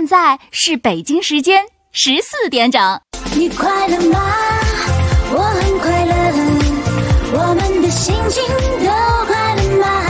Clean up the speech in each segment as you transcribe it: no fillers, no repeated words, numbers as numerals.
在是北京时间14点整。 你快乐吗？我很快乐，我们的心情都快乐吗？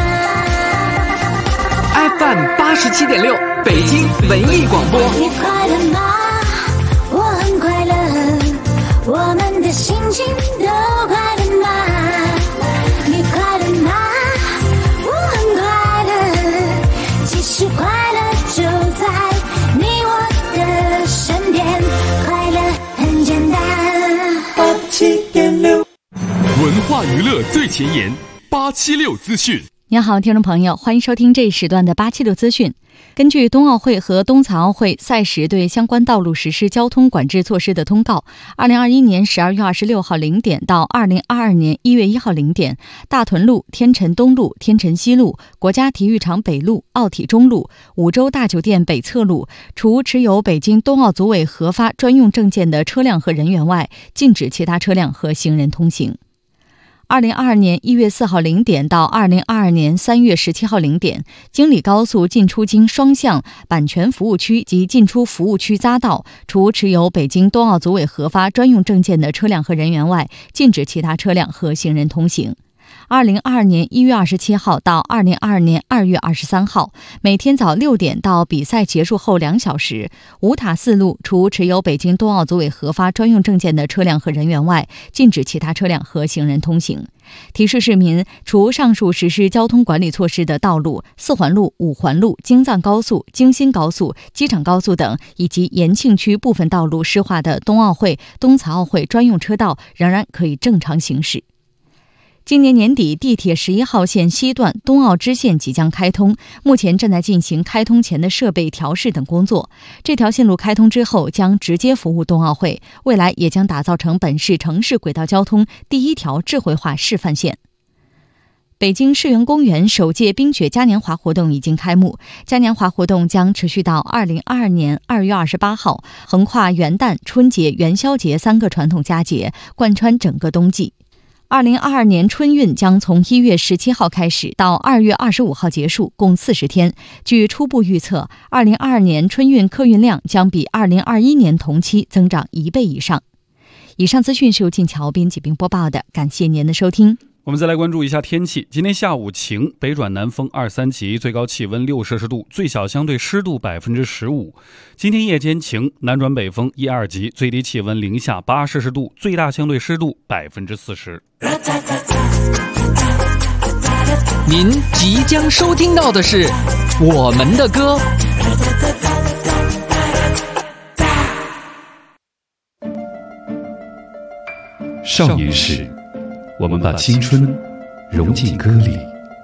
FM 87.6北京文艺广播。 你快乐吗？我很快乐，我们的心情都快乐吗？你快乐吗？我很快乐，其实快乐就在你我的身边，快乐很简单。87.6 文化娱乐最前沿，876资讯。 您好，听众朋友，欢迎收听这一时段的876资讯。根据冬奥会和冬残奥会赛时对相关道路实施交通管制措施的通告，2021年12月26号0点到2022年1月1号0点，大屯路、天辰东路、天辰西路、国家体育场北路、奥体中路、五洲大酒店北侧路，除持有北京冬奥组委核发专用证件的车辆和人员外，禁止其他车辆和行人通行。2022年1月4号0点到2022年3月17号0点，京礼高速进出京双向版权服务区及进出服务区匝道，除持有北京冬奥组委核发专用证件的车辆和人员外，禁止其他车辆和行人通行。2022年1月27号到2022年2月23号，每天早6点到比赛结束后2小时，五塔四路除持有北京冬奥组委核发专用证件的车辆和人员外，禁止其他车辆和行人通行。提示市民，除上述实施交通管理措施的道路，四环路、五环路、京藏高速、京新高速、机场高速等，以及延庆区部分道路施划的冬奥会、冬残奥会专用车道仍然可以正常行驶。今年年底，地铁11号线西段冬奥支线即将开通，目前正在进行开通前的设备调试等工作。这条线路开通之后，将直接服务冬奥会，未来也将打造成本市城市轨道交通第一条智慧化示范线。北京世园公园首届冰雪嘉年华活动已经开幕，嘉年华活动将持续到2022年2月28号，横跨元旦、春节、元宵节3个传统佳节，贯穿整个冬季。2022年春运将从1月17号开始到2月25号结束，共40天。据初步预测，2022年春运客运量将比2021年同期增长1倍以上。以上资讯是由静桥编辑并播报的，感谢您的收听。 我们再来关注一下天气。今天下午晴，北转南风2、3级，最高气温6摄氏度，最小相对湿度15%。今天夜间晴，南转北风1、2级，最低气温零下8摄氏度，最大相对湿度40%。 您即将收听到的是我们的歌。 少年时，我们把青春融进歌里。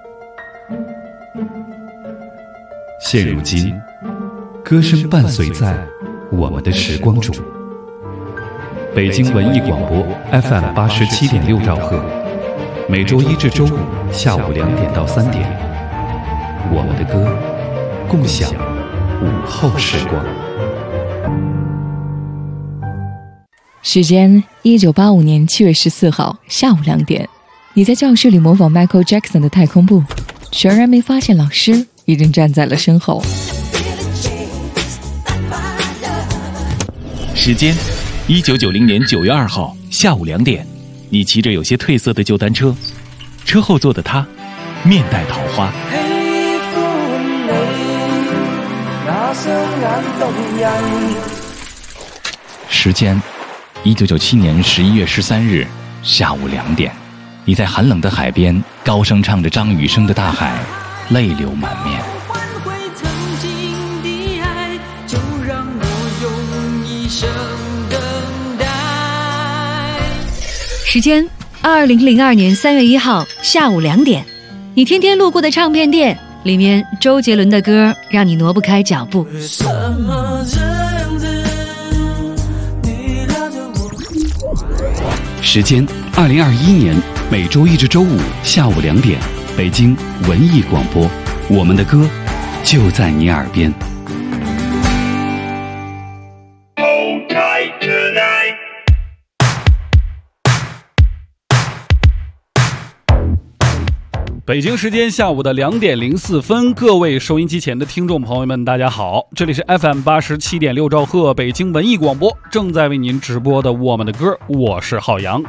现如今，歌声伴随在我们的时光中。北京文艺广播 FM 87.6兆赫，每周一至周五下午2点到3点，我们的歌，共享午后时光。 时间1985年7月14号下午2点，你在教室里模仿 Michael Jackson 的太空步，全然没发现老师已经站在了身后。 时间1990年9月2号下午2点，你骑着有些褪色的旧单车，车后座的他面带桃花。时间1997年11月13日下午2点，你在寒冷的海边高声唱着张雨生的《大海》，泪流满面。 时间2002年3月1号下午2点，你天天路过的唱片店，里面周杰伦的歌让你挪不开脚步。 时间2021年每周一至周五下午2点，北京文艺广播，我们的歌就在你耳边。 北京时间下午的2点04分，各位收音机前的听众朋友们，大家好，这里是 FM 87.6兆赫北京文艺广播，正在为您直播的我们的歌，我是浩洋。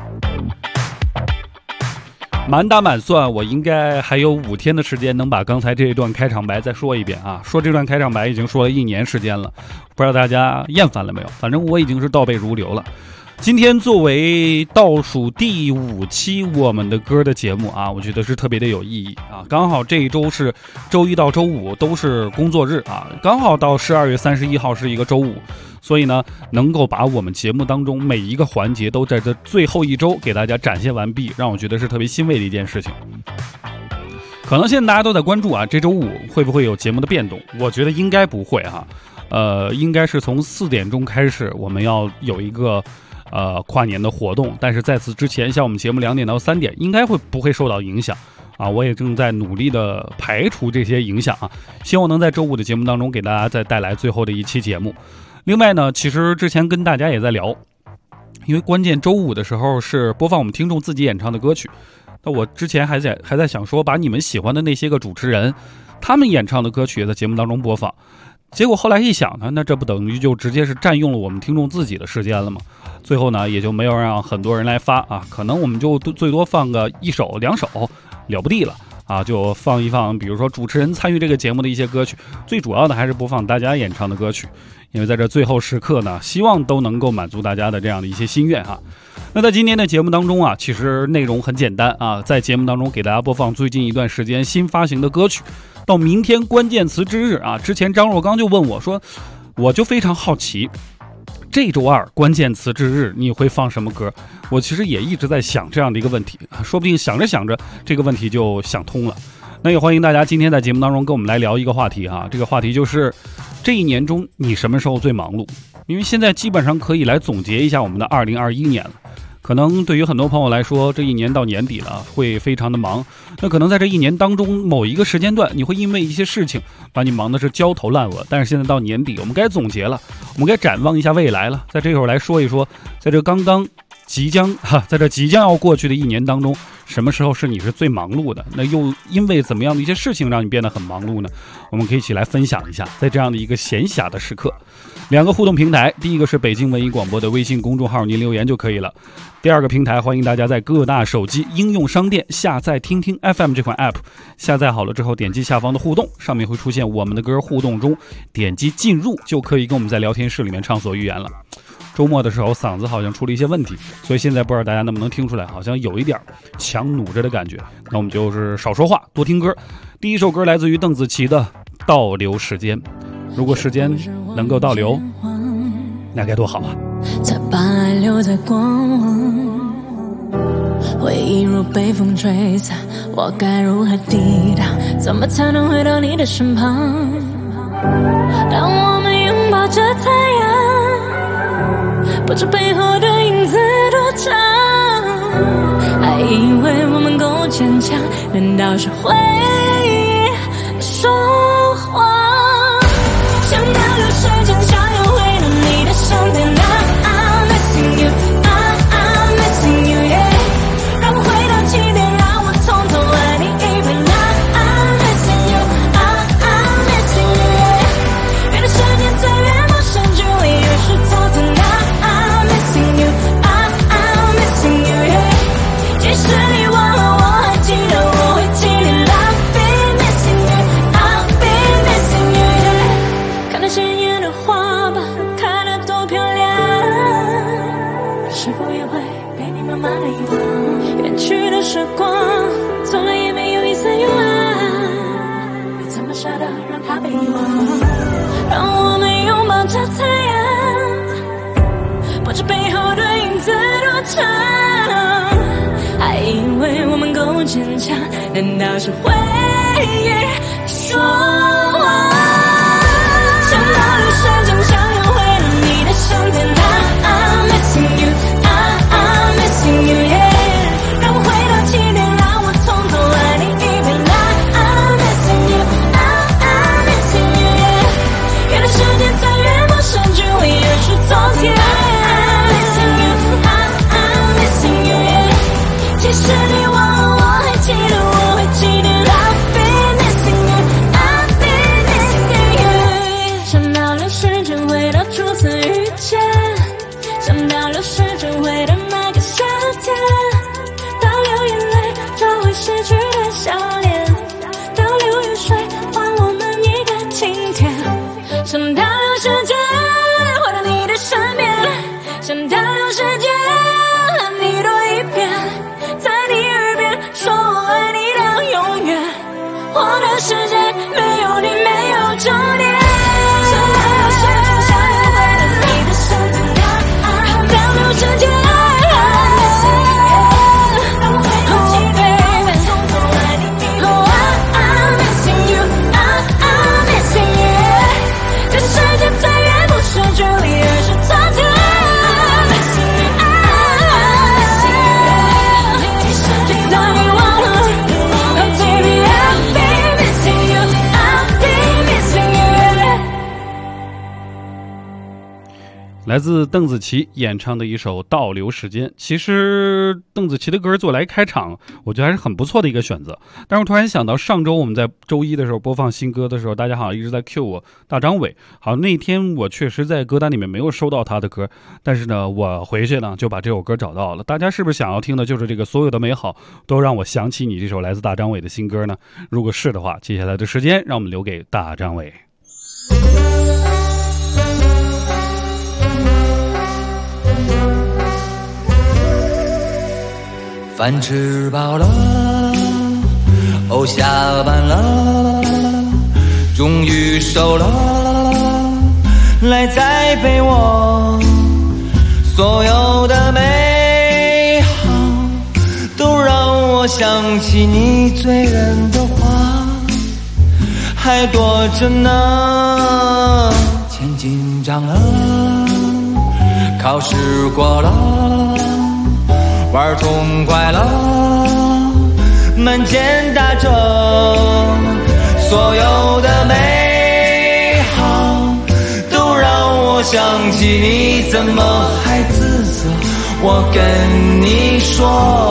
满打满算，我应该还有5天的时间能把刚才这一段开场白再说一遍啊！说这段开场白已经说了1年时间了，不知道大家厌烦了没有？反正我已经是倒背如流了。今天作为倒数第5期我们的歌的节目啊，我觉得是特别的有意义啊！刚好这一周是周一到周五都是工作日啊，刚好到12月31号是一个周五，所以呢，能够把我们节目当中每一个环节都在这最后一周给大家展现完毕，让我觉得是特别欣慰的一件事情。可能现在大家都在关注啊，这周五会不会有节目的变动？我觉得应该不会哈，应该是从4点钟开始，我们要有一个跨年的活动，但是在此之前，像我们节目2点到3点，应该不会受到影响啊。我也正在努力的排除这些影响啊，希望能在周五的节目当中给大家再带来最后的一期节目。另外呢，其实之前跟大家也在聊，因为关键周五的时候是播放我们听众自己演唱的歌曲，那我之前还在想说，把你们喜欢的那些个主持人，他们演唱的歌曲也在节目当中播放。结果后来一想呢，那这不等于就直接是占用了我们听众自己的时间了吗？最后呢，也就没有让很多人来发啊，可能我们就最多放个1首2首了不地了啊，就放一放，比如说主持人参与这个节目的一些歌曲，最主要的还是播放大家演唱的歌曲，因为在这最后时刻呢，希望都能够满足大家的这样的一些心愿哈。那在今天的节目当中啊，其实内容很简单啊，在节目当中给大家播放最近一段时间新发行的歌曲。到明天关键词之日啊，之前张若刚就问我说，我就非常好奇，这周2关键词之日你会放什么歌？我其实也一直在想这样的一个问题，说不定想着想着这个问题就想通了。那也欢迎大家今天在节目当中跟我们来聊一个话题哈，这个话题就是这一年中你什么时候最忙碌？因为现在基本上可以来总结一下我们的2021年了。可能对于很多朋友来说，这一年到年底了会非常的忙，那可能在这一年当中某一个时间段，你会因为一些事情把你忙的是焦头烂额，但是现在到年底我们该总结了，我们该展望一下未来了，在这会儿来说一说，在这在这即将要过去的一年当中，什么时候是你是最忙碌的？那又因为怎么样的一些事情让你变得很忙碌呢？我们可以一起来分享一下，在这样的一个闲暇的时刻。2个互动平台，第一个是北京文艺广播的微信公众号，您留言就可以了。第2个平台，欢迎大家在各大手机应用商店下载听听 FM 这款 app， 下载好了之后点击下方的互动，上面会出现我们的歌互动中，点击进入就可以跟我们在聊天室里面畅所欲言了。周末的时候嗓子好像出了一些问题，所以现在不知道大家能不能听出来，好像有一点强弩着的感觉，那我们就是少说话多听歌。第一首歌来自于邓紫棋的《倒流时间》，如果时间能够倒流，那该多好啊。 才把爱留在过往，回忆如被风吹散，我该如何抵挡？怎么才能回到你的身旁？当我们拥抱着太阳，不知背后的影子多长，还以为我们够坚强，难道是回忆说谎？想倒流时间，想要回到你的身边。I'm missing you, I'm missing you, yeah。 让我回到起点，让我从头爱你一遍。I'm missing you, I'm missing you, yeah。 越的时间最越陌生，距离越是昨天。I'm missing you, I'm missing you, yeah。 即使你忘了，我还记得，我会记得。I'll be missing you, I'll be missing you, yeah。 看那鲜艳的花吧，开得多漂亮，是否也会被你慢慢的遗忘？远去的时光，从来也没有一丝幽暗，你怎么舍得让它被遗忘？让我们拥抱着太阳，不知背后的影子多长，还以为我们够坚强，难道是回忆说谎？想倒流时间，想要回到你的身边。I'm missing you, I'm missing you, yeah。 让我回到起点，让我从头爱你一遍。I'm missing you, I'm missing you, yeah。 越的时间最越陌生，距离越是昨天。I'm missing you, I'm missing you, yeah。 即使你忘了，我还记得，我会记得。 时针回到初次遇见，想倒流时针回到那个夏天，倒流眼泪找回失去的笑脸，倒流雨水还我们一个晴天，想倒流时间回到你的身边，想倒流时间和你多一遍，在你耳边说我爱你到永远，我的世界没有你没有终点，想倒流时间想要回到你的身边，倒流时间来自邓紫棋演唱的一首《倒流时间》。其实邓紫棋的歌做来开场，我觉得还是很不错的一个选择。但是我突然想到，上周我们在周一的时候播放新歌的时候，大家好像一直在 cue 我大张伟。好，那天我确实在歌单里面没有收到他的歌，但是呢，我回去呢就把这首歌找到了。大家是不是想要听的就是这个所有的美好都让我想起你这首来自大张伟的新歌呢？如果是的话，接下来的时间让我们留给大张伟。 饭吃饱了，哦，下班了，终于瘦了，赖在被窝，所有的美好都让我想起你醉人的话，还躲着呢，钱紧张了，考试过了，玩痛快了，满肩大着，所有的美好都让我想起你，怎么还自责？我跟你说，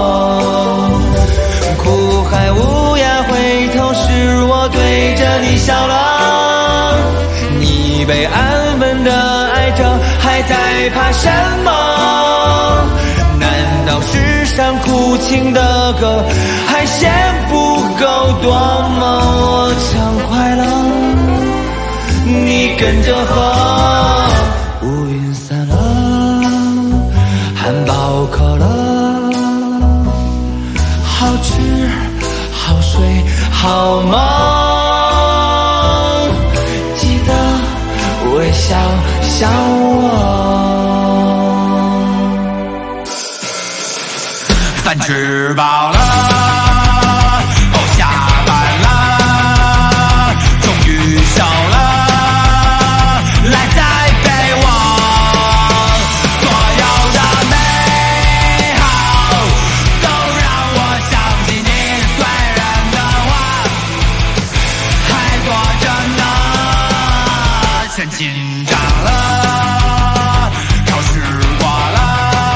苦海无涯，回头时我对着你笑了，你被安稳的爱着，还在怕什么？难道世上苦情的歌还嫌不够多吗？我畅快了，你跟着喝，乌云散了，汉堡渴了，好吃好睡好梦，记得微笑笑我。饭吃饱了，哦，下班了，终于瘦了，赖在被窝，所有的美好都让我想起你醉人的话，还躲着呢，钱紧张了，考试过了，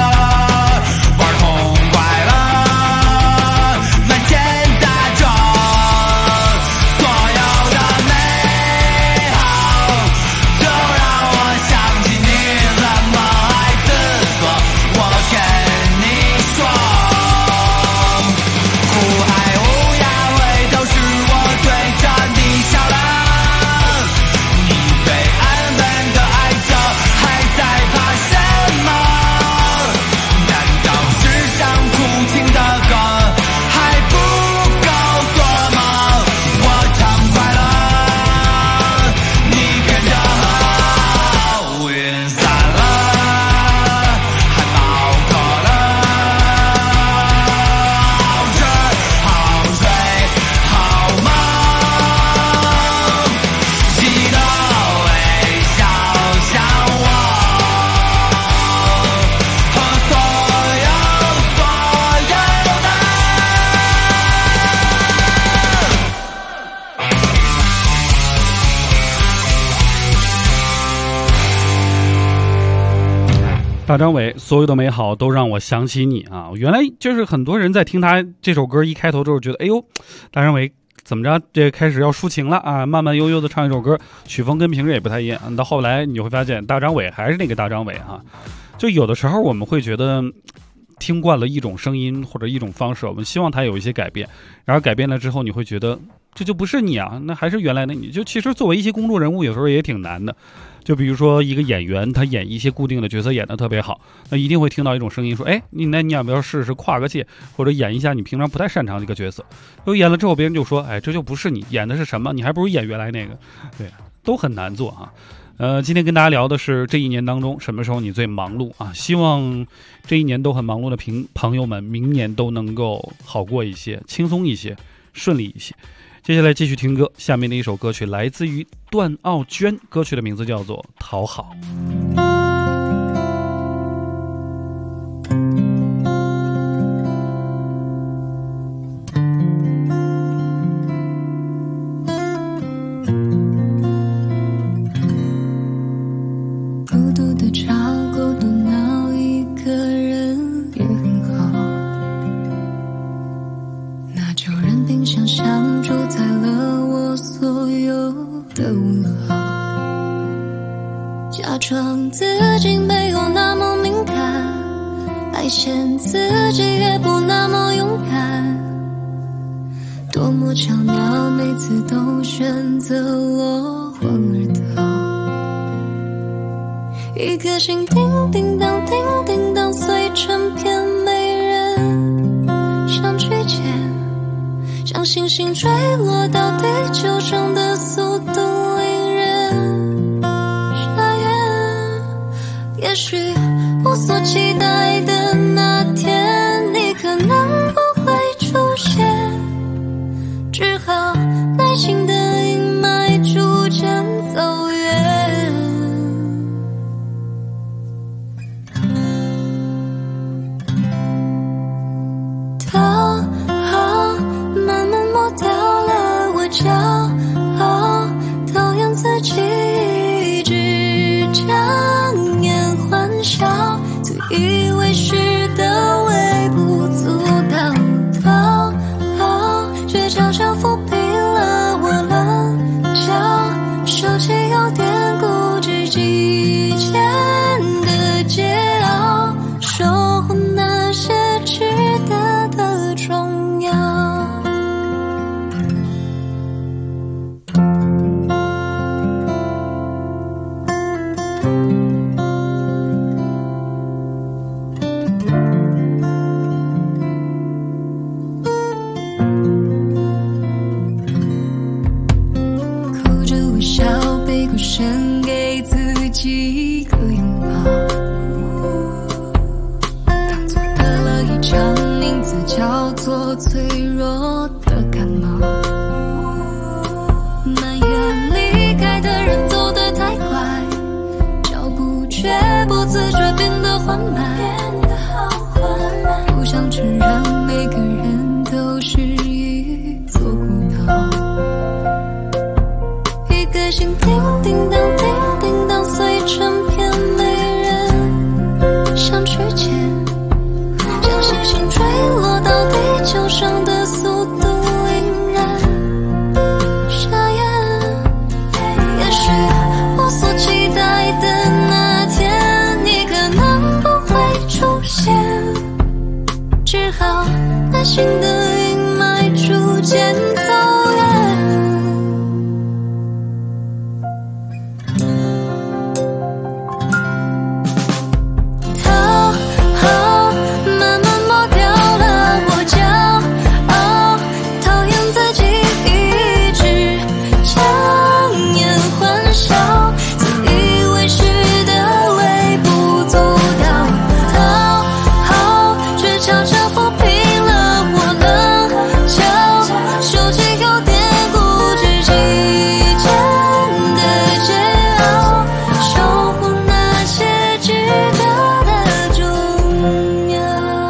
大张伟，所有的美好都让我想起你啊！原来就是很多人在听他这首歌一开头之后觉得，哎呦，大张伟怎么着，这开始要抒情了啊，慢慢悠悠的唱一首歌，曲风跟平时也不太一样。到后来你就会发现，大张伟还是那个大张伟啊。就有的时候我们会觉得，听惯了一种声音或者一种方式，我们希望它有一些改变，然后改变了之后，你会觉得这就不是你啊，那还是原来的你。就其实作为一些公众人物，有时候也挺难的。就比如说一个演员，他演一些固定的角色演得特别好，那一定会听到一种声音说，哎，你要不要试试跨个界，或者演一下你平常不太擅长的一个角色。就演了之后，别人就说，哎，这就不是你演的是什么，你还不如演原来那个。对，都很难做啊。今天跟大家聊的是这一年当中什么时候你最忙碌啊？希望这一年都很忙碌的朋友们，明年都能够好过一些，轻松一些，顺利一些。接下来继续听歌，下面的一首歌曲来自于段奥娟，歌曲的名字叫做《讨好》。 孤独的吵，孤独闹，一个人也很好，那就任凭想象主宰了我所有的问号，假装自己没有那么敏感，爱嫌自己也不那么勇敢，多么巧妙，每次都选择落荒而逃，一颗心叮叮当叮叮当碎成片，没人想去捡，像星星坠落到地球上的速度令人傻眼。也许我所期待的那天，你可能不会出现，只好耐心的阴霾逐渐走远。讨好慢慢抹掉了我骄傲，讨厌自己一直强颜欢笑，自以为是的微不足道，讨好却悄悄抚平了我棱角，收起有点固执己见的桀骜，守护那些值得的重要。哭着微笑，背过身，给自己一个拥抱，当作得了一场名字叫做脆弱的感冒，埋怨离开的人走得太快，脚步却不自觉变得缓慢，不想承认每个人都是一座孤岛，一个心叮叮当叮叮当碎成片，没人想去捡，像星星坠落到地球上的速度令人傻眼。也许我所期待的那天，你可能不会出现，只好耐心的阴霾逐渐走远。讨好慢慢抹掉了我骄傲，讨厌自己一直强颜欢笑，自以为是的微不足道，讨好却悄悄抚平了我棱角，收起有点固执己见的桀骜，守护那些值得的重要。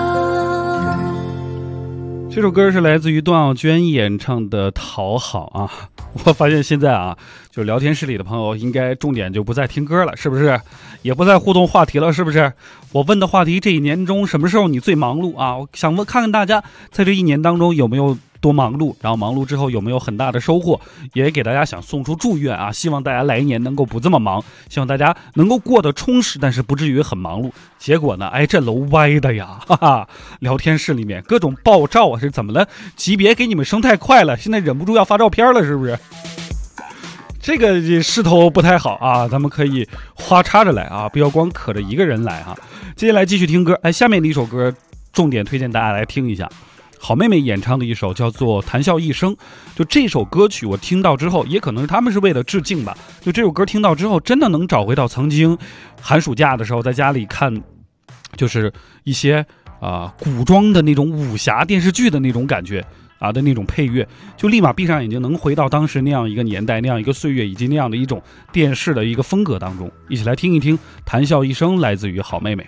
这首歌是来自于段奥娟演唱的《讨好》啊。我发现现在啊，就聊天室里的朋友应该重点就不再听歌了，是不是？也不再互动话题了，是不是？我问的话题，这一年中什么时候你最忙碌啊？我想问看看大家在这一年当中有没有多忙碌，然后忙碌之后有没有很大的收获，也给大家想送出祝愿啊，希望大家来年能够不这么忙，希望大家能够过得充实，但是不至于很忙碌。结果呢，这楼歪的呀，哈哈，聊天室里面各种爆照啊，是怎么了？级别给你们升太快了，现在忍不住要发照片了，是不是？这个势头不太好啊，咱们可以花插着来啊，不要光可着一个人来啊。接下来继续听歌，下面的一首歌重点推荐大家来听一下，好妹妹演唱的一首叫做《谈笑一生》。就这首歌曲我听到之后，也可能是他们是为了致敬吧，就这首歌听到之后真的能找回到曾经寒暑假的时候在家里看，就是一些古装的那种武侠电视剧的那种感觉的那种配乐，就立马闭上眼睛能回到当时那样一个年代，那样一个岁月，以及那样的一种电视的一个风格当中。一起来听一听《谈笑一生》，来自于好妹妹。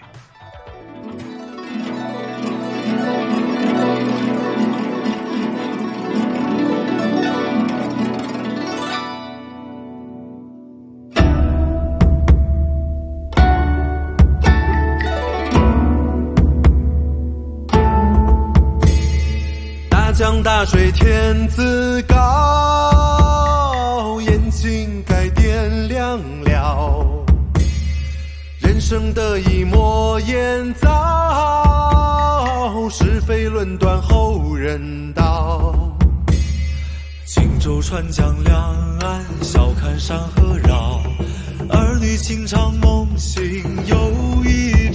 江大水天自高，眼睛该点亮了，人生的一抹烟糟，是非论断后人道。轻舟穿江两岸，笑看山河绕，儿女情长梦醒又一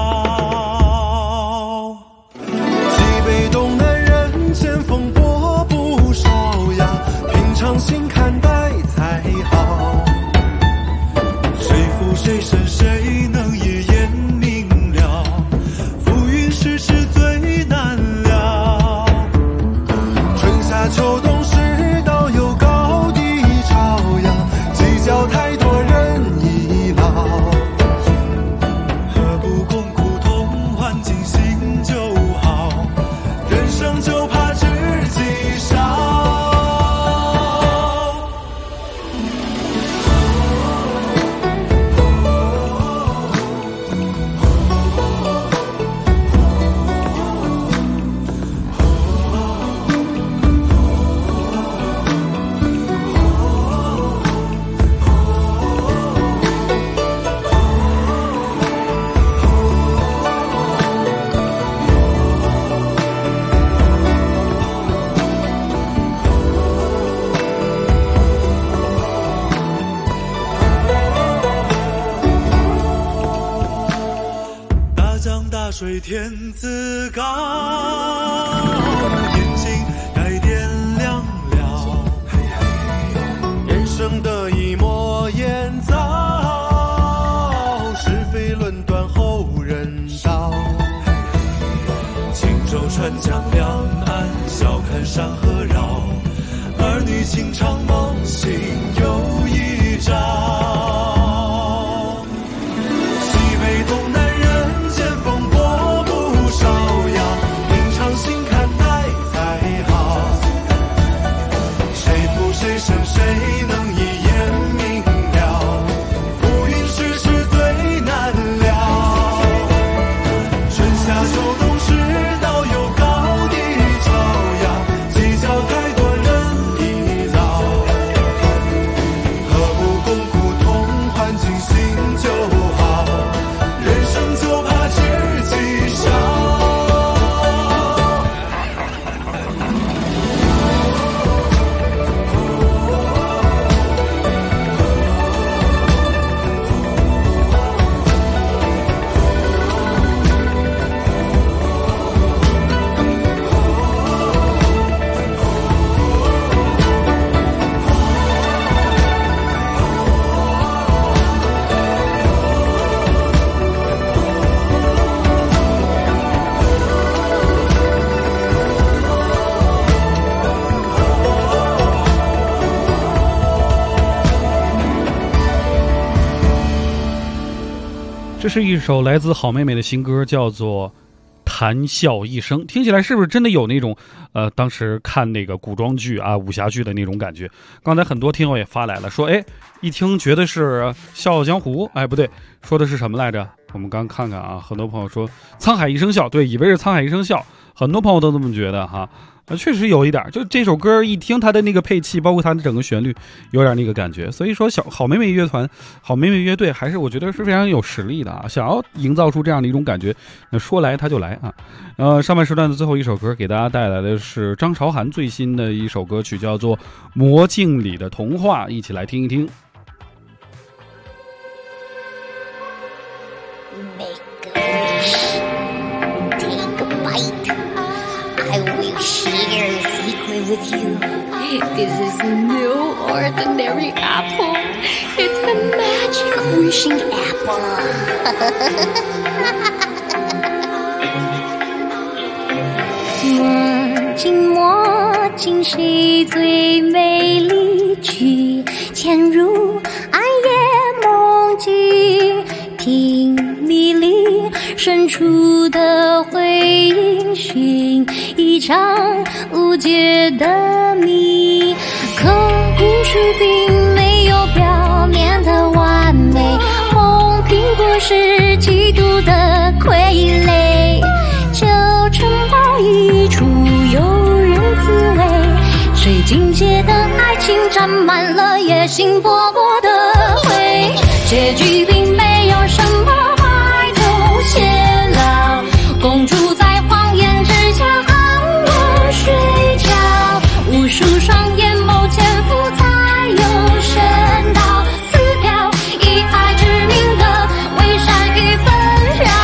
朝。西北东南见风波不少呀，平常心看待才好。谁负谁胜谁能一眼明了，浮云世事最难料。春夏秋冬世道有高低潮呀，计较太多人已老。何不共苦同欢，尽心就好，人生就怕知己少。水天自高，眼睛该点亮了，人生的一抹烟糟，是非论断后人道。轻舟穿江两岸，笑看山河绕，儿女情长梦醒又一朝。西北东南人间风波不少呀，平常心看待才好。谁负谁胜谁能一眼明了，浮云世事最难料。春夏秋冬世道有高低潮呀，计较太多人已老。何不共苦同欢，尽心就好，人生就怕知己少。 这是一首来自好妹妹的新歌，叫做《谈笑一生》，听起来是不是真的有那种当时看那个古装剧啊、武侠剧的那种感觉？刚才很多听友也发来了，说一听觉得是《笑傲江湖》，不对，说的是什么来着？我们刚看看啊，很多朋友说《沧海一声笑》，对，以为是《沧海一声笑》，很多朋友都这么觉得哈。 确实有一点，就这首歌一听它的那个配器，包括它的整个旋律，有点那个感觉。所以说，好妹妹乐团、好妹妹乐队，还是我觉得是非常有实力的啊！想要营造出这样的一种感觉，那说来它就来啊。上半时段的最后一首歌，给大家带来的是张韶涵最新的一首歌曲，叫做《魔镜里的童话》，一起来听一听。 I will share a secret with you. This is no ordinary apple. It's the magic wishing apple. 魔镜谁最美丽？去潜入暗夜梦境，听迷离深处的回音，寻一场无解的谜。可故事并没有表面的完美，红苹果是嫉妒的傀儡，旧城堡一处有人自危，水晶界的爱情沾满了野心勃勃的灰，结局并没有什么白头偕老，公主在谎言之下安稳睡觉，无数双眼眸潜伏才有深道，撕掉以爱之名的伪善与纷扰。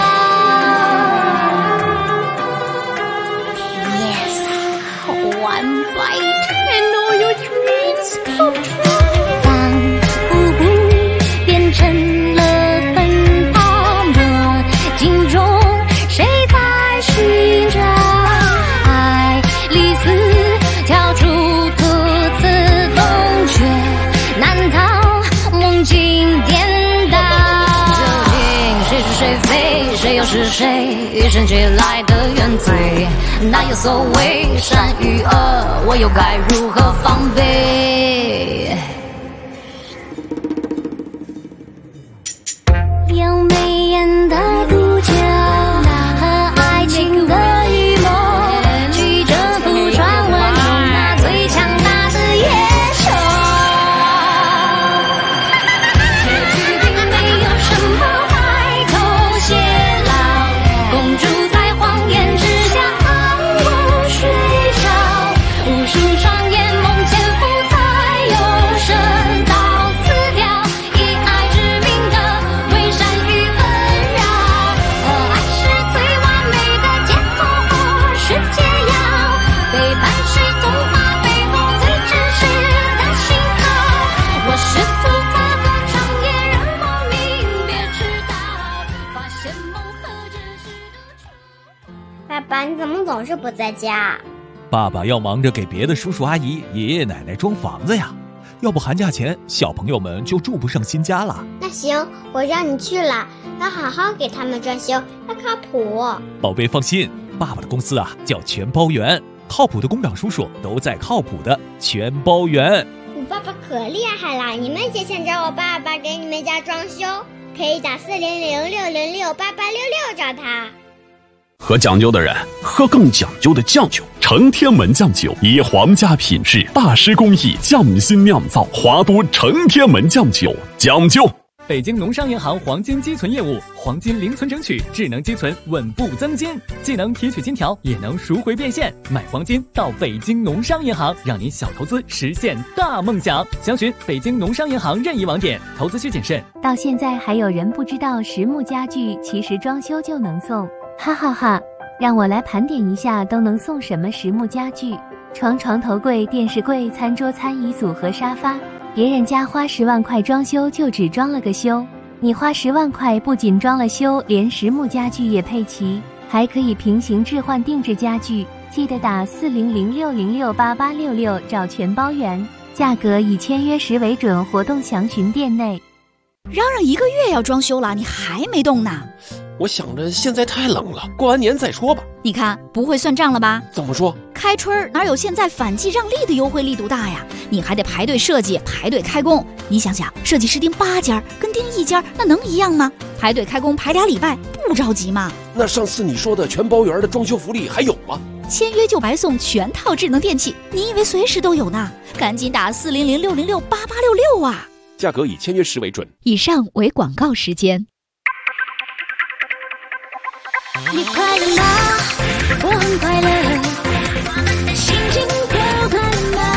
Yes, one bite and all your dreams come true. 当瀑布变成了奔跑魔镜中，谁在寻找爱丽丝跳出兔子洞穴，难逃梦境颠倒。究竟谁是谁非，谁又是谁？与生俱来的原罪，哪有所谓善与恶？我又该如何防备？有眉眼的独角和爱情的预谋，去征服传闻中那最强大的野兽。结局并没有什么白头偕老，公主在谎言之下安稳睡着，无数双眼梦潜伏才有深道，撕掉以爱之名的伪善与纷扰。爱是最完美的借口或是解药，背叛是童话背后最真实的信号。我试图发个长夜让我明别知道，发现梦和真实的爸爸，你怎么总是不在家？ 爸爸要忙着给别的叔叔阿姨、爷爷奶奶装房子呀，要不寒假前小朋友们就住不上新家了。 那行，我让你去了，要好好给他们装修，要靠谱。 宝贝放心，爸爸的公司啊叫全包园，靠谱的工长叔叔都在靠谱的全包园。 我爸爸可厉害了，你们也想找我爸爸给你们家装修，可以打4006068866找他。 喝讲究的人喝更讲究的酱酒，成天门酱酒以皇家品质、大师工艺匠心酿造，华都成天门酱酒讲究。 北京农商银行黄金积存业务，黄金零存整取，智能积存，稳步增金，既能提取金条，也能赎回变现。买黄金到北京农商银行，让您小投资实现大梦想。详询北京农商银行任意网点，投资需谨慎。 到现在还有人不知道实木家具其实装修就能送，哈哈哈！让我来盘点一下都能送什么实木家具：床、床头柜、电视柜、餐桌、餐椅组和沙发。别人家花10万块装修就只装了个修，你花10万块不仅装了修，连实木家具也配齐，还可以平行置换定制家具。记得打4006068866找全包园，价格以签约时为准，活动详询店内。 嚷嚷1个月要装修了，你还没动呢？ 我想着现在太冷了，过完年再说吧。 你看不会算账了吧？ 怎么说？ 开春哪有现在反季让利的优惠力度大呀？你还得排队设计，排队开工。你想想，设计师订8家跟订1家那能一样吗？排队开工排2礼拜，不着急吗？ 那上次你说的全包园的装修福利还有吗？ 签约就白送全套智能电器，你以为随时都有呢？赶紧打400-606-8866啊！ 价格以签约时为准。 以上为广告时间。 你快乐吗？我很快乐，我们的心情都快乐吗？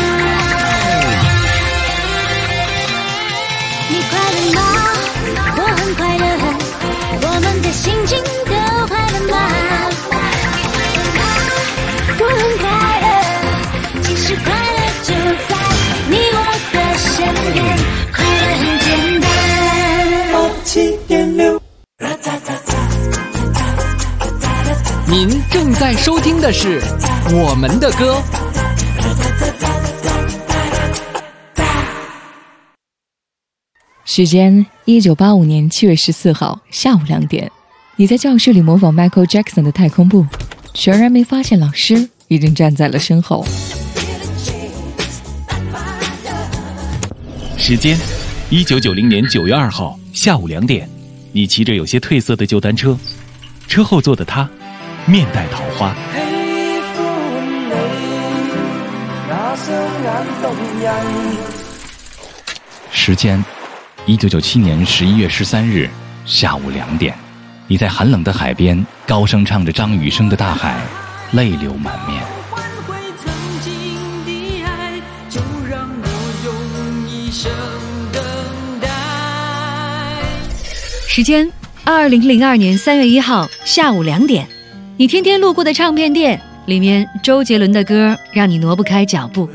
你快乐吗？我很快乐，我们的心情都快乐吗？我很快乐，其实快乐就在你我的身边，快乐很简单。87.6。 您正在收听的是我们的歌。 时间1985年7月14号下午2点，你在教室里模仿 Michael Jackson 的太空步，全然没发现老师已经站在了身后。 时间1990年9月2号下午2点，你骑着有些褪色的旧单车，车后座的他面带桃花。时间1997年11月13日下午2点，你在寒冷的海边高声唱着张雨生的《大海》，泪流满面。 时间2002年3月1号下午2点，你天天路过的唱片店，里面周杰伦的歌让你挪不开脚步。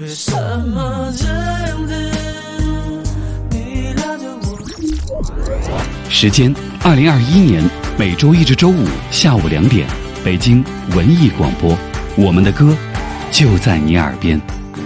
时间2021年每周一至周五下午2点，北京文艺广播，我们的歌就在你耳边。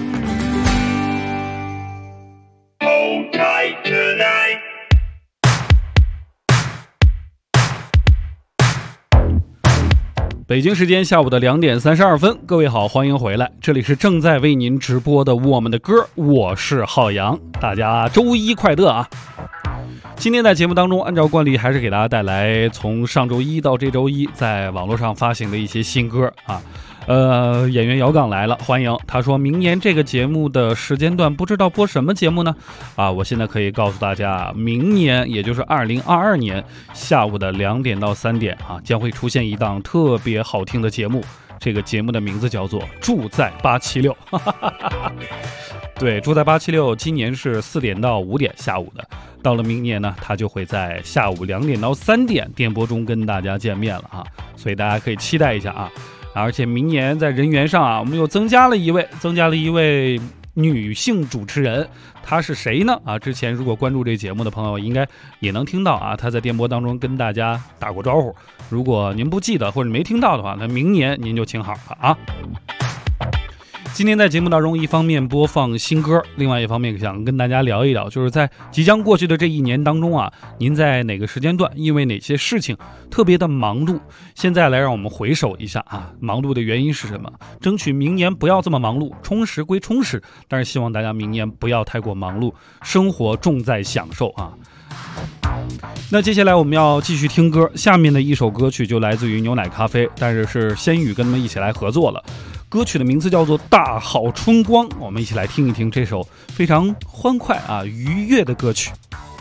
北京时间下午的2点32分，各位好，欢迎回来，这里是正在为您直播的我们的歌，我是浩洋，大家周一快乐啊！今天在节目当中，按照惯例还是给大家带来从上周一到这周一在网络上发行的一些新歌啊。演员姚刚来了，欢迎。他说明年这个节目的时间段不知道播什么节目呢？我现在可以告诉大家，明年也就是2022年下午的2点到3点将会出现一档特别好听的节目。这个节目的名字叫做《住在876》。对，住在876，今年是4点到5点下午的。到了明年呢，他就会在下午2点到3点电波中跟大家见面了所以大家可以期待一下啊。而且明年在人员上我们又增加了一位女性主持人，她是谁呢？之前如果关注这节目的朋友应该也能听到她在电波当中跟大家打过招呼。如果您不记得或者没听到的话，那明年您就请好了啊。今天在节目当中，一方面播放新歌，另外一方面想跟大家聊一聊，就是在即将过去的这一年当中您在哪个时间段因为哪些事情特别的忙碌？现在来让我们回首一下忙碌的原因是什么？争取明年不要这么忙碌，充实归充实，但是希望大家明年不要太过忙碌，生活重在享受那接下来我们要继续听歌，下面的一首歌曲就来自于牛奶咖啡，但是是仙宇跟他们一起来合作了。歌曲的名字叫做《大好春光》，我们一起来听一听这首非常欢快愉悦的歌曲。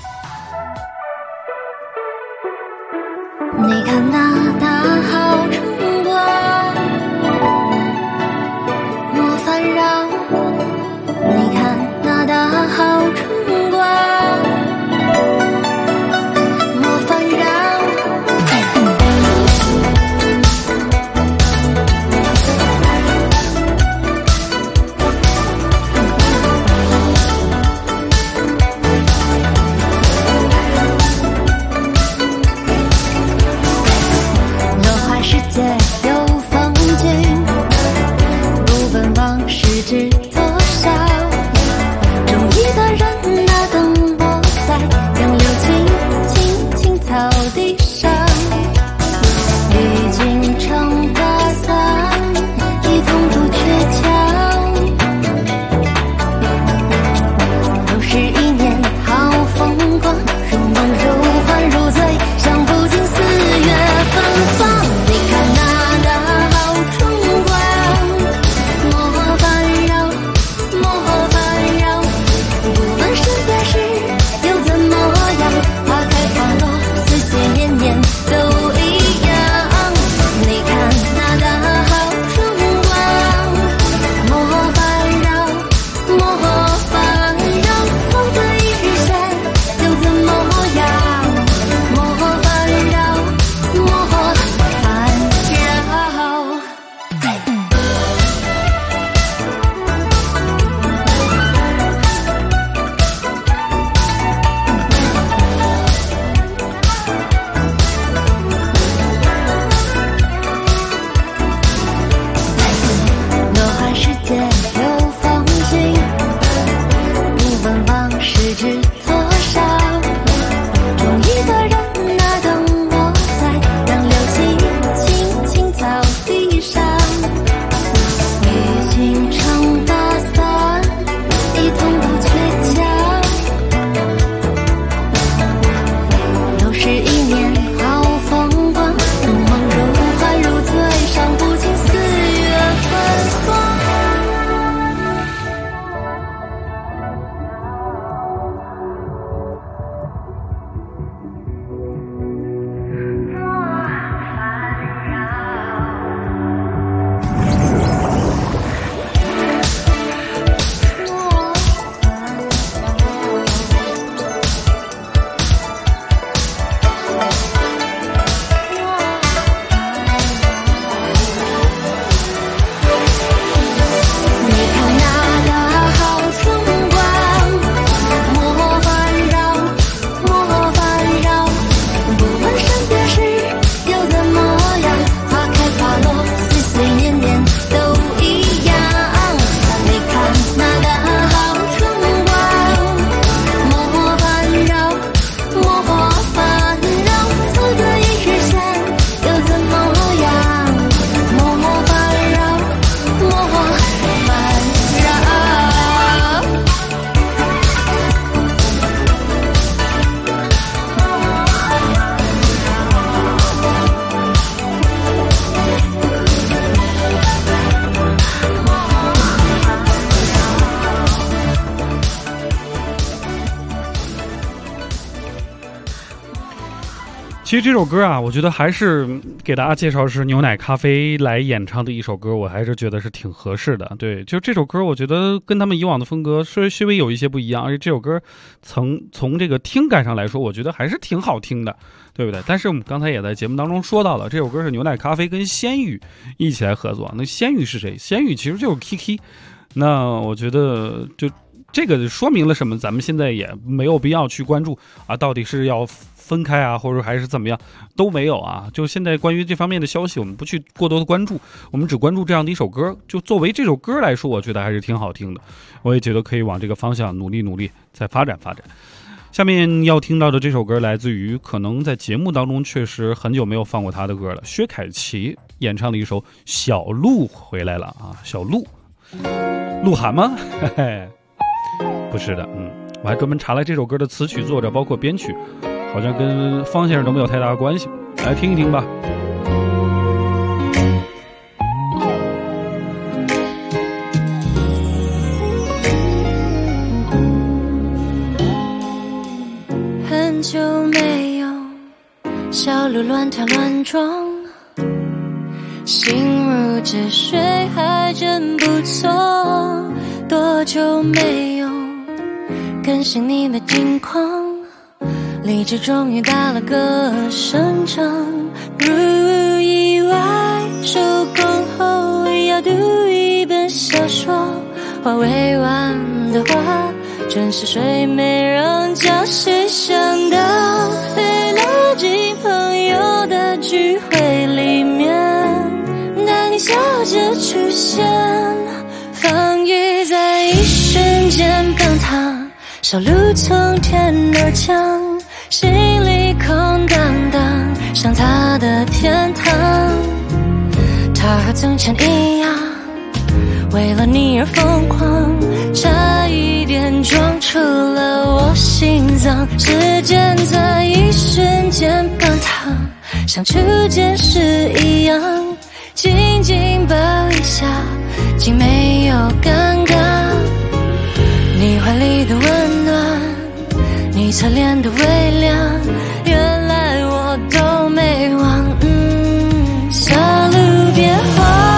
你看那大好春光莫烦扰，你看那大好春光莫烦扰。 其实这首歌啊，我觉得还是给大家介绍是牛奶咖啡来演唱的一首歌，我还是觉得是挺合适的。对，就这首歌，我觉得跟他们以往的风格稍微有一些不一样，而且这首歌从这个听感上来说，我觉得还是挺好听的，对不对？但是我们刚才也在节目当中说到了，这首歌是牛奶咖啡跟仙羽一起来合作。那仙羽是谁？仙羽其实就是 Kiki。那我觉得就这个说明了什么？咱们现在也没有必要去关注啊，到底是要分开啊，或者还是怎么样，都没有啊。就现在关于这方面的消息，我们不去过多的关注，我们只关注这样的一首歌。就作为这首歌来说，我觉得还是挺好听的，我也觉得可以往这个方向努力再发展。下面要听到的这首歌来自于可能在节目当中确实很久没有放过他的歌了，薛凯琪演唱的一首《小鹿回来了》啊，小鹿，鹿晗吗？嘿嘿，不是的，我还专门查了这首歌的词曲作者包括编曲，好像跟方先生都没有太大的关系，来听一听吧。 很久没有小鹿乱跳乱撞，心如止水还真不错。多久没有更新你的近况，理智终于打了个胜仗。如无意外收工后要读一本小说，话未完的话准时睡没让觉睡想到被拉进朋友的聚会里面，但你笑着出现，防御在一瞬间崩塌，小鹿从天而降，心里空荡荡，像他的天堂。他和从前一样，为了你而疯狂，差一点撞出了我心脏。时间在一瞬间崩塌，像初见时一样，紧紧抱一下，竟没有尴尬。你怀里的温暖，你侧脸的微凉，原来我都没忘。小鹿别慌，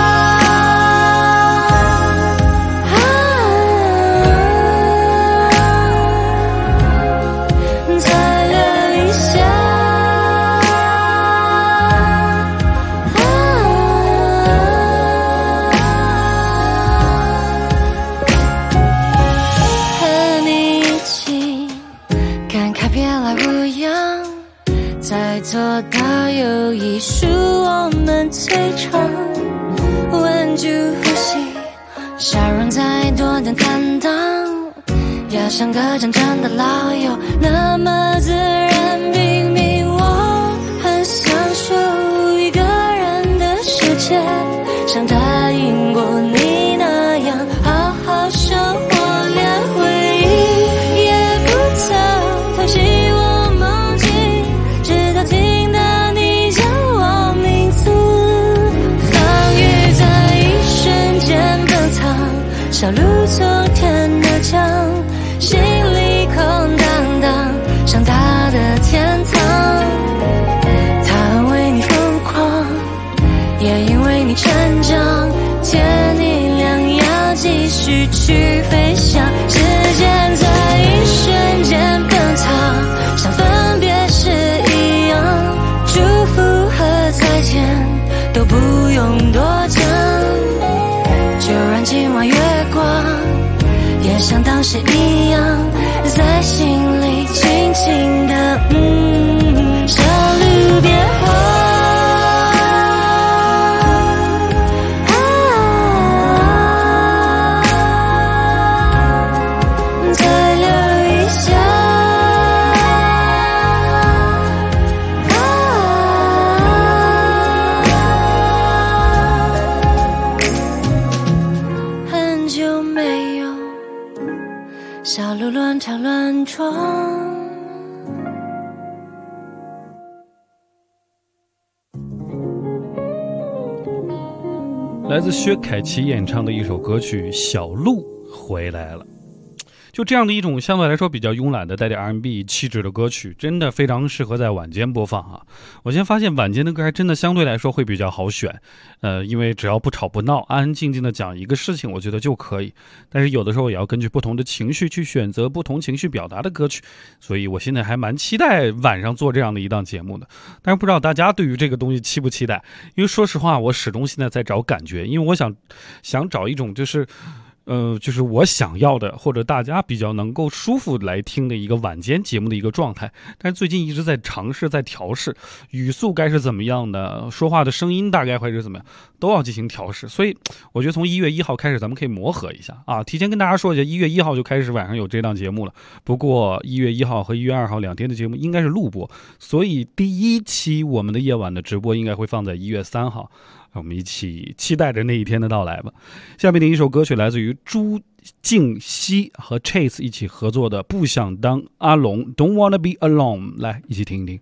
做到有艺术我们最长，稳住呼吸，笑容再多点坦荡，要像个真正的老友那么自然。明明我很享受一个人的世界，像答应过你那样好好生活，连回忆也不曾偷袭我梦境，直到听到你叫我名字，防御在一瞬间崩塌，小鹿从天而降，心里空荡荡，像他的天堂。他为你疯狂，也因为你成长，天你俩要继续去飞翔。时间在一瞬间崩塌，像分别时一样，祝福和再见都不用多讲，就让今晚月光也像当时一样，在心里轻轻的小鹿别慌，小鹿乱跳乱撞。 来自薛凯琪演唱的一首歌曲《小鹿回来了》。 就这样的一种相对来说比较慵懒的带点 R&B 气质的歌曲，真的非常适合在晚间播放啊。我现在发现晚间的歌还真的相对来说会比较好选，因为只要不吵不闹，安安静静的讲一个事情，我觉得就可以。但是有的时候也要根据不同的情绪去选择不同情绪表达的歌曲，所以我现在还蛮期待晚上做这样的一档节目的。但是不知道大家对于这个东西期不期待？因为说实话，我始终现在在找感觉，因为我想找一种就是我想要的，或者大家比较能够舒服来听的一个晚间节目的一个状态。但是最近一直在尝试，在调试语速该是怎么样的，说话的声音大概会是怎么样，都要进行调试。所以我觉得从1月1号开始，咱们可以磨合一下啊。提前跟大家说一下，1月1号就开始晚上有这档节目了。不过1月1号和1月2号2天的节目应该是录播，所以第一期我们的夜晚的直播应该会放在1月3号。让我们一起期待着那一天的到来吧。下面的一首歌曲来自于朱静熙和 Chase 一起合作的《不想当阿龙》 Don't Wanna Be Alone， 来一起听一听。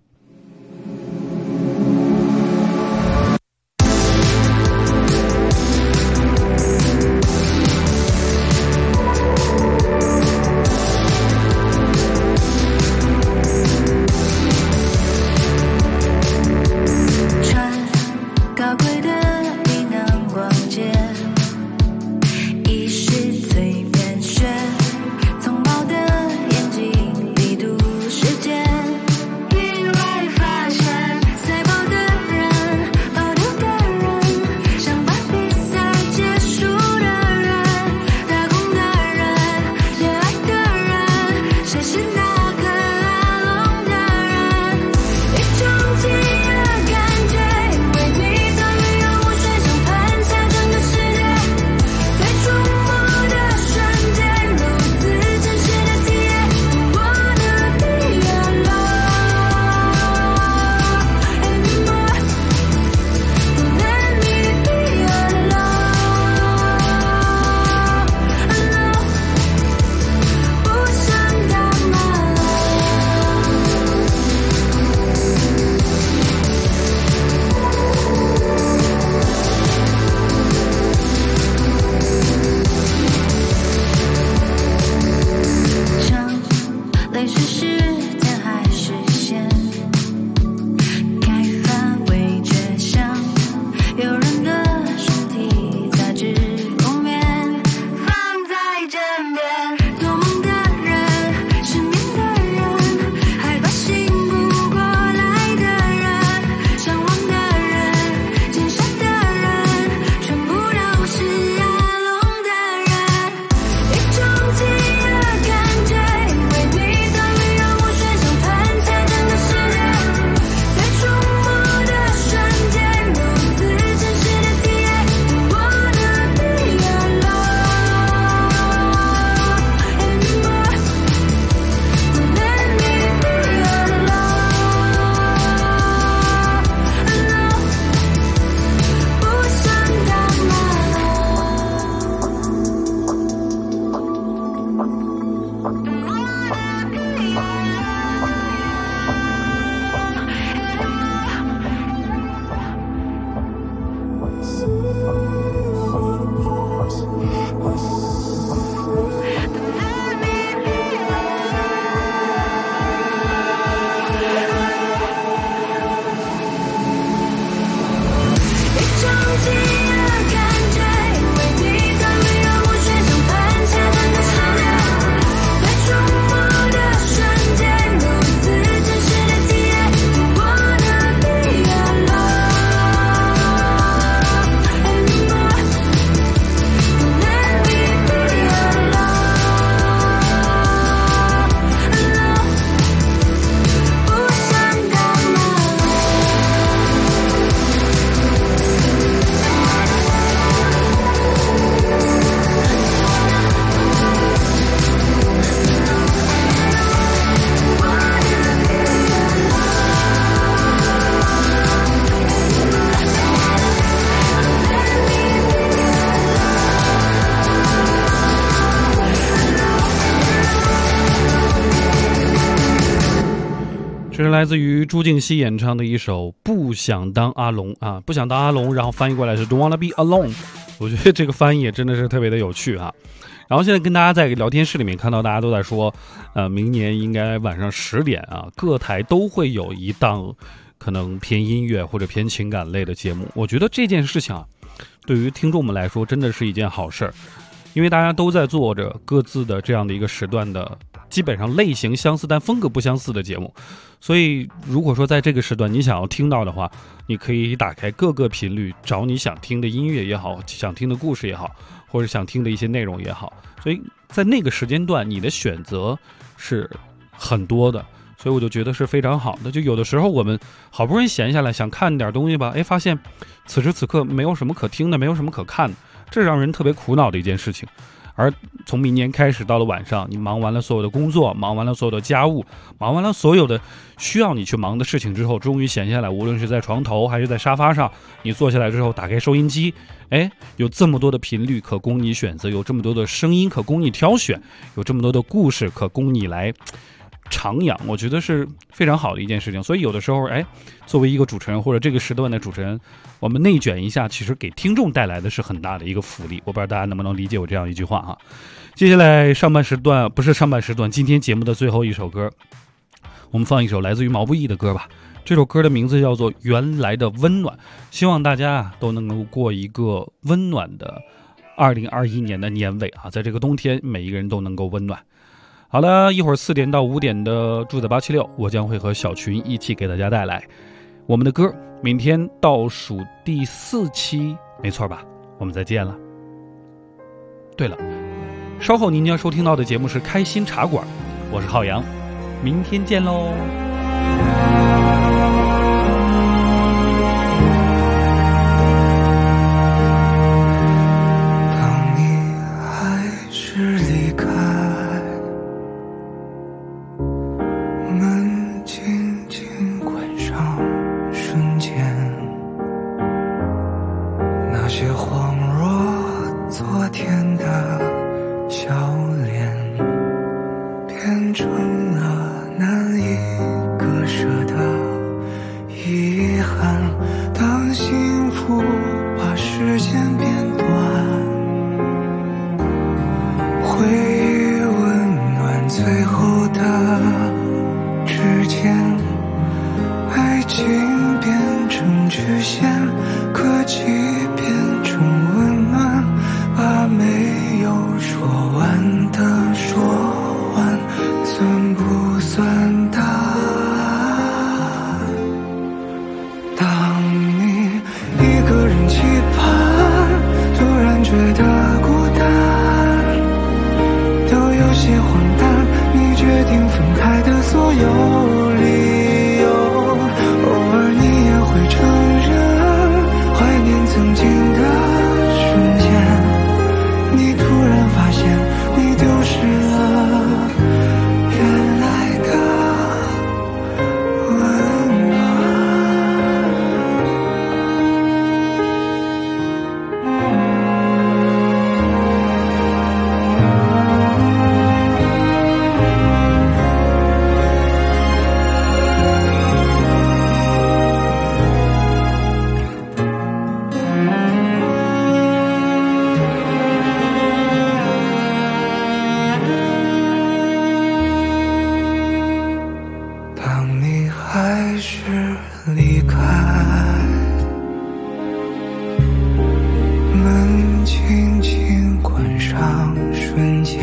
这是来自于朱静熙演唱的一首《不想当阿龙》啊，不想当阿龙，然后翻译过来是 Don't Wanna Be Alone。我觉得这个翻译也真的是特别的有趣啊。 然后现在跟大家在聊天室里面看到大家都在说，明年应该晚上10点啊，各台都会有一档可能偏音乐或者偏情感类的节目。我觉得这件事情啊，对于听众们来说真的是一件好事儿，因为大家都在做着各自的这样的一个时段的基本上类型相似但风格不相似的节目，所以如果说在这个时段你想要听到的话，你可以打开各个频率，找你想听的音乐也好，想听的故事也好，或者想听的一些内容也好，所以在那个时间段你的选择是很多的，所以我就觉得是非常好的。就有的时候我们好不容易闲下来想看点东西吧，发现此时此刻没有什么可听的，没有什么可看的，这让人特别苦恼的一件事情。而从明年开始，到了晚上，你忙完了所有的工作，忙完了所有的家务，忙完了所有的需要你去忙的事情之后，终于闲下来，无论是在床头还是在沙发上，你坐下来之后打开收音机，有这么多的频率可供你选择，有这么多的声音可供你挑选，有这么多的故事可供你来徜徉，我觉得是非常好的一件事情。所以有的时候作为一个主持人或者这个时段的主持人，我们内卷一下，其实给听众带来的是很大的一个福利。我不知道大家能不能理解我这样一句话啊。接下来今天节目的最后一首歌，我们放一首来自于毛不易的歌吧。这首歌的名字叫做《原来的温暖》，希望大家都能够过一个温暖的2021年的年尾啊，在这个冬天每一个人都能够温暖。好了，一会儿4点到5点的住在876，我将会和小群一起给大家带来我们的歌。明天倒数第4期，没错吧？我们再见了。对了，稍后您将收听到的节目是开心茶馆，我是浩洋，明天见喽。 当你还是离开，门轻轻关上，瞬间那些恍若昨天的笑脸变成了难以割舍的遗憾。当幸福把时间变短，回忆温暖最后的指尖，爱情变成曲线，科技变成温暖，把没有说完的说完，算不算答案？当你一个人期盼，突然觉得孤单，都有些荒诞，你决定分开的所有理由，偶尔你也会承认，怀念曾经的瞬间，你突然发现你丢失了原来的温暖。当你还是离开，门轻轻关上，瞬间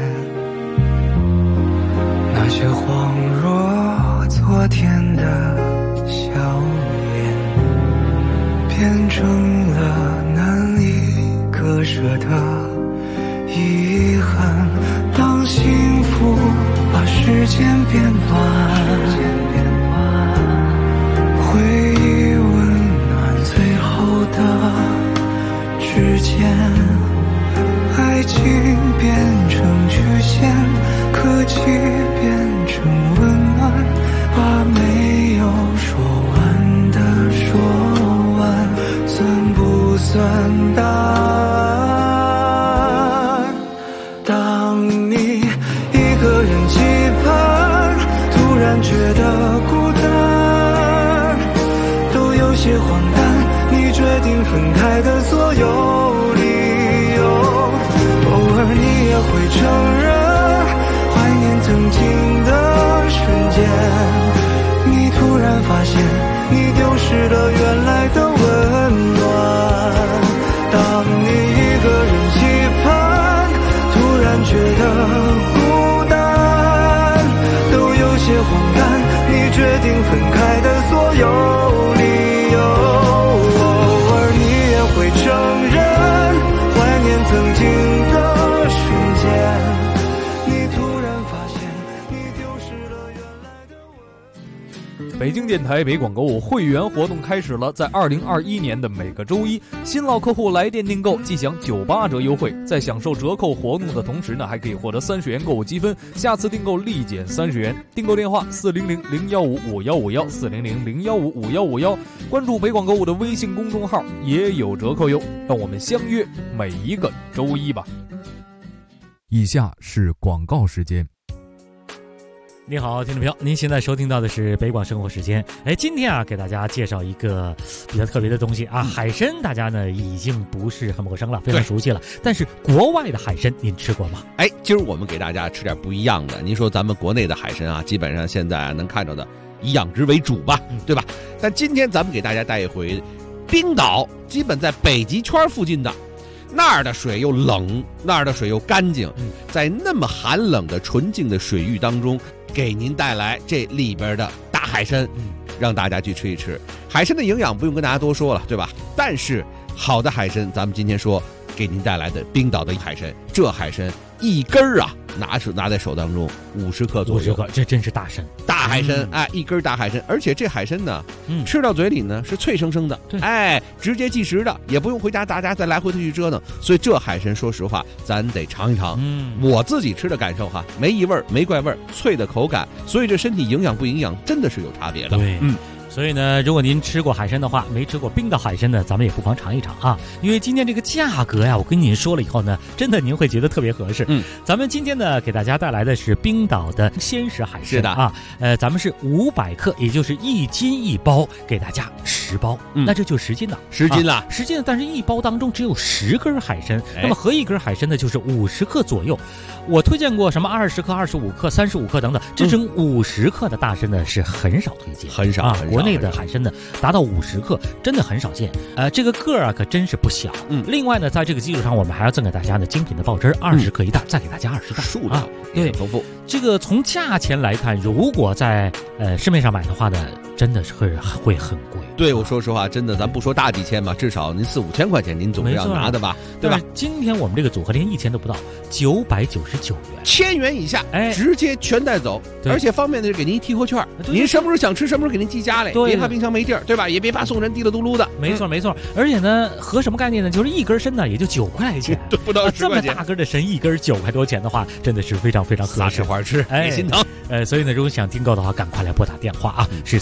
那些恍若昨天的笑脸变成了难以割舍的遗憾。当幸福把时间变短，回忆温暖最后的指尖，爱情变成曲线，科技变成温暖，把没有说完的说完，算不算答案？当你一个人期盼，突然觉得孤单，都有些荒诞，你决定分开的所有理由，偶尔你也承认，怀念曾经的瞬间。你突然发现，你丢失了原来的温暖。当你一个人期盼，突然觉得孤单，都有些荒诞。你决定分开的所有理由，偶尔你也会承认，怀念曾经的瞬间。你突然发现，你丢失了原来的温暖。 北京电台北广购物会员活动开始了，在2021年的每个周一，新老客户来电订购即享98折优惠，在享受折扣活动的同时呢，还可以获得30元购物积分，下次订购立减30元。订购电话400-015-5151，400-015-5151，关注北广购物的微信公众号也有折扣哟。让我们相约每一个周一吧。 以下是广告时间。 你好，听众朋友，您现在收听到的是北广生活时间。今天啊，给大家介绍一个比较特别的东西啊，海参，大家呢已经不是很陌生了，非常熟悉了。但是国外的海参您吃过吗？ 今儿我们给大家吃点不一样的。您说咱们国内的海参啊，基本上现在能看到的以养殖为主吧，对吧？但今天咱们给大家带一回冰岛，基本在北极圈附近的。那儿的水又冷，那儿的水又干净，在那么寒冷的纯净的水域当中，给您带来这里边的大海参，让大家去吃一吃。海参的营养不用跟大家多说了，对吧？但是好的海参，咱们今天说给您带来的冰岛的海参，这海参一根儿啊，拿在手当中50克左右 ，50克，这真是大参， 大海参，一根大海参，而且这海参呢，吃到嘴里呢是脆生生的，直接即食的，也不用回家大家再来回的去折腾，所以这海参说实话，咱得尝一尝。我自己吃的感受哈，没异味没怪味，脆的口感，所以这身体营养不营养真的是有差别的。 对，所以呢，如果您吃过海参的话，没吃过冰岛海参呢，咱们也不妨尝一尝啊。因为今天这个价格呀，我跟您说了以后呢，真的您会觉得特别合适。咱们今天呢，给大家带来的是冰岛的鲜食海参， 是的啊，咱们是500克，也就是1斤1包，给大家10包，那这就10斤了 ，10斤了 ，10斤了。但是1包当中只有10根海参，那么合一根海参呢，就是50克左右。我推荐过什么20克、25克、35克等等，这种50克的大参呢是很少推荐， 很少啊。 国内的海参呢达到50克真的很少见，这个个啊可真是不小。另外呢，在这个基础上，我们还要赠给大家呢精品的报汁，20克一袋，再给大家20袋， 数量对， 丰富。 这个从价钱来看，如果在市面上买的话呢，真的是会很贵。 对，我说实话，真的，咱不说大几千嘛，至少您4-5千块钱，您总是要拿的吧，对吧？ 今天我们这个组合连1000都不到，999元 ，1000元以下，直接全带走，而且方便的是给您提货券，您什么时候想吃，什么时候给您寄家来，别怕冰箱没地儿，对吧？也别怕送人滴了嘟噜的。 没错，而且呢，合什么概念呢？就是一根参呢，也就9块钱， 不到10块钱。 这么大根的参，一根9块多钱的话，真的是非常非常合适， 花吃，别心疼。 所以呢，如果想订购的话，赶快来拨打电话啊，是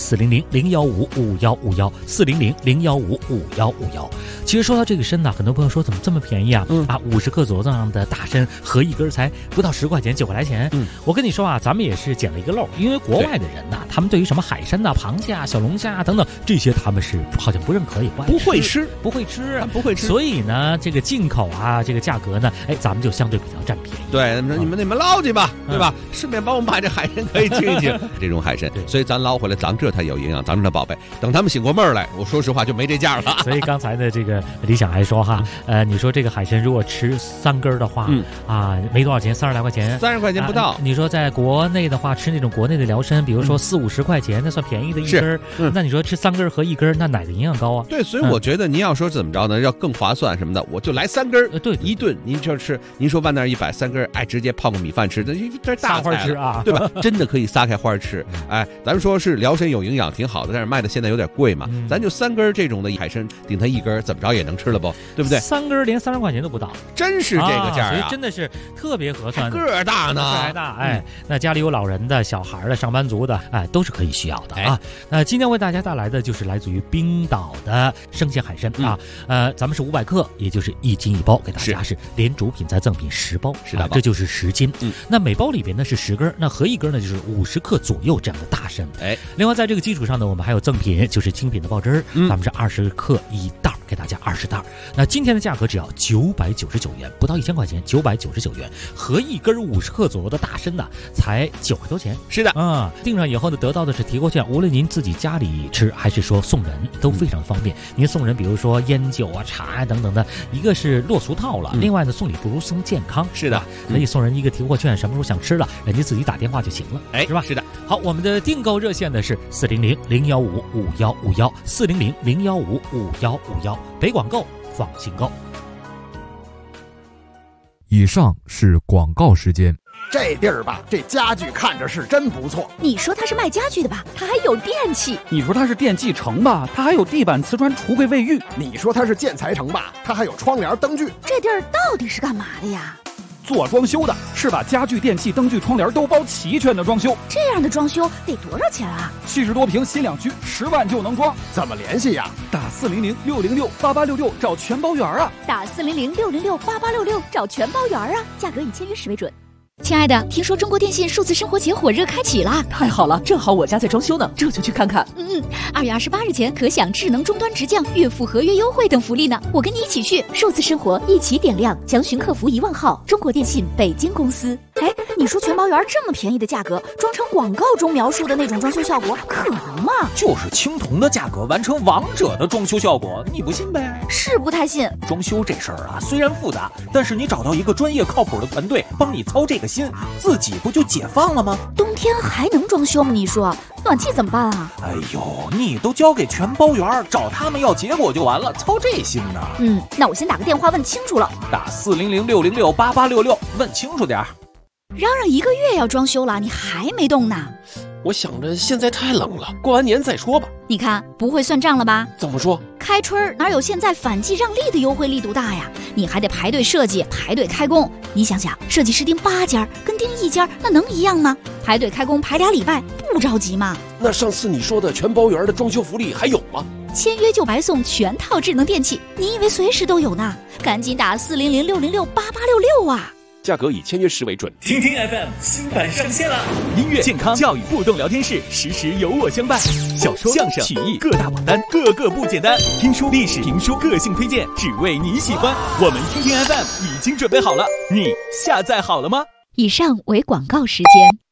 400-015-5151，400-015-5151。其实说到这个参呢，很多朋友说怎么这么便宜啊，50克左右的大参，合一根才不到10块钱，9块来钱。我跟你说啊，咱们也是捡了一个漏，因为国外的人呐，他们对于什么海参呐、螃蟹啊、小龙虾啊等等这些，他们是好像不认可，也不会吃。所以呢，这个进口啊，这个价格呢，咱们就相对比较占便宜。 对，你们捞去吧，对吧？顺便帮我们把这海参可以清一清，这种海参，所以咱捞回来，咱这它有营养，咱这宝贝。等他们醒过味儿来，我说实话就没这价了。 所以刚才呢，这个李想还说哈，你说这个海参如果吃3根的话，没多少钱，30来块钱 ，30块钱不到。 你说在国内的话，吃那种国内的辽参，比如说40-50块钱，那算便宜的一根。那你说吃3根合一根，那哪个营养高啊？ 对，所以我觉得您要说怎么着呢，要更划算什么的，我就来3根， 对， 一顿您就吃。您说万那100，3根，直接泡个米饭吃，这大花吃啊， 对吧？真的可以撒开花吃。咱们说是辽参有营养挺好的，但是卖的现在有点贵嘛，咱就3根这种的海参顶它1根，怎么着也能吃了不？对不对 ？3根连30块钱都不到， 真是这个价所以真的是特别合算的。 个儿大呢， 个儿大，那家里有老人的、小孩的、上班族的，都是可以需要的啊。那今天为大家带来的就是来自于冰岛的生鲜海参啊，咱们是500克，也就是1斤1包，给大家是连主品再赠品10包，这就是10斤。那每包里边呢是10根，那合一根呢就是50克左右这样的大参。另外在这个基础上呢，我们还有赠品，就是精品的报汁，咱们是20克一袋。 给大家20袋。那今天的价格只要999元，不到1000块钱，999元，合一根50克左右的大参呢，才90多钱。 是的， 订上以后呢，得到的是提货券，无论您自己家里吃还是说送人，都非常方便。您送人，比如说烟酒啊、茶啊等等的，一个是落俗套了，另外呢，送礼不如送健康。 是的， 可以送人一个提货券，什么时候想吃了，人家自己打电话就行了，是吧？ 是的。 好，我们的订购热线呢是400-015-5151，400-015-5151，北广购放心购。 以上是广告时间。 这地儿吧，这家具看着是真不错。 你说它是卖家具的吧，它还有电器。 你说它是电器城吧，它还有地板、瓷砖、橱柜、卫浴。 你说它是建材城吧，它还有窗帘、灯具。 这地儿到底是干嘛的呀？ 做装修的，是把家具、电器、灯具、窗帘都包齐全的装修。 这样的装修得多少钱啊 ？70多平新两居，10万就能装。 怎么联系呀？ 打400-606-8866找全包圆啊！ 打400-606-8866找全包圆啊！价格以签约时为准。亲爱的，听说中国电信数字生活节火热开启啦！ 太好了，正好我家在装修呢，这就去看看。 2月28日前可享智能终端直降、月付合约优惠等福利呢。我跟你一起去，数字生活一起点亮，详询客服1万号，中国电信北京公司。哎，你说全包圆这么便宜的价格，装成广告中描述的那种装修效果，可能吗？ 就是青铜的价格完成王者的装修效果，你不信呗？ 是不太信。 装修这事儿啊，虽然复杂，但是你找到一个专业靠谱的团队帮你操这个心，自己不就解放了吗？ 冬天还能装修吗？你说暖气怎么办啊？ 哎呦，你都交给全包圆，找他们要结果就完了，操这心呢？ 那我先打个电话问清楚了。 打400-606-8866问清楚点儿。 嚷嚷1个月要装修了，你还没动呢？ 我想着现在太冷了，过完年再说吧。 你看不会算账了吧？ 怎么说？ 开春哪有现在反季让利的优惠力度大呀？你还得排队设计，排队开工。你想想，设计师盯8家跟盯1家，那能一样吗？排队开工排2礼拜，不着急吗？ 那上次你说的全包圆的装修福利还有吗？ 签约就白送全套智能电器，你以为随时都有呢？赶紧打400-606-8866啊！ 价格以签约时为准。 听听 FM 新版上线了，音乐、健康、教育互动聊天室，时时有我相伴。小说、相声、曲艺各大榜单，个个不简单。听书、历史评书，个性推荐，只为你喜欢。我们听听 FM 已经准备好了，你下载好了吗？ 以上为广告时间。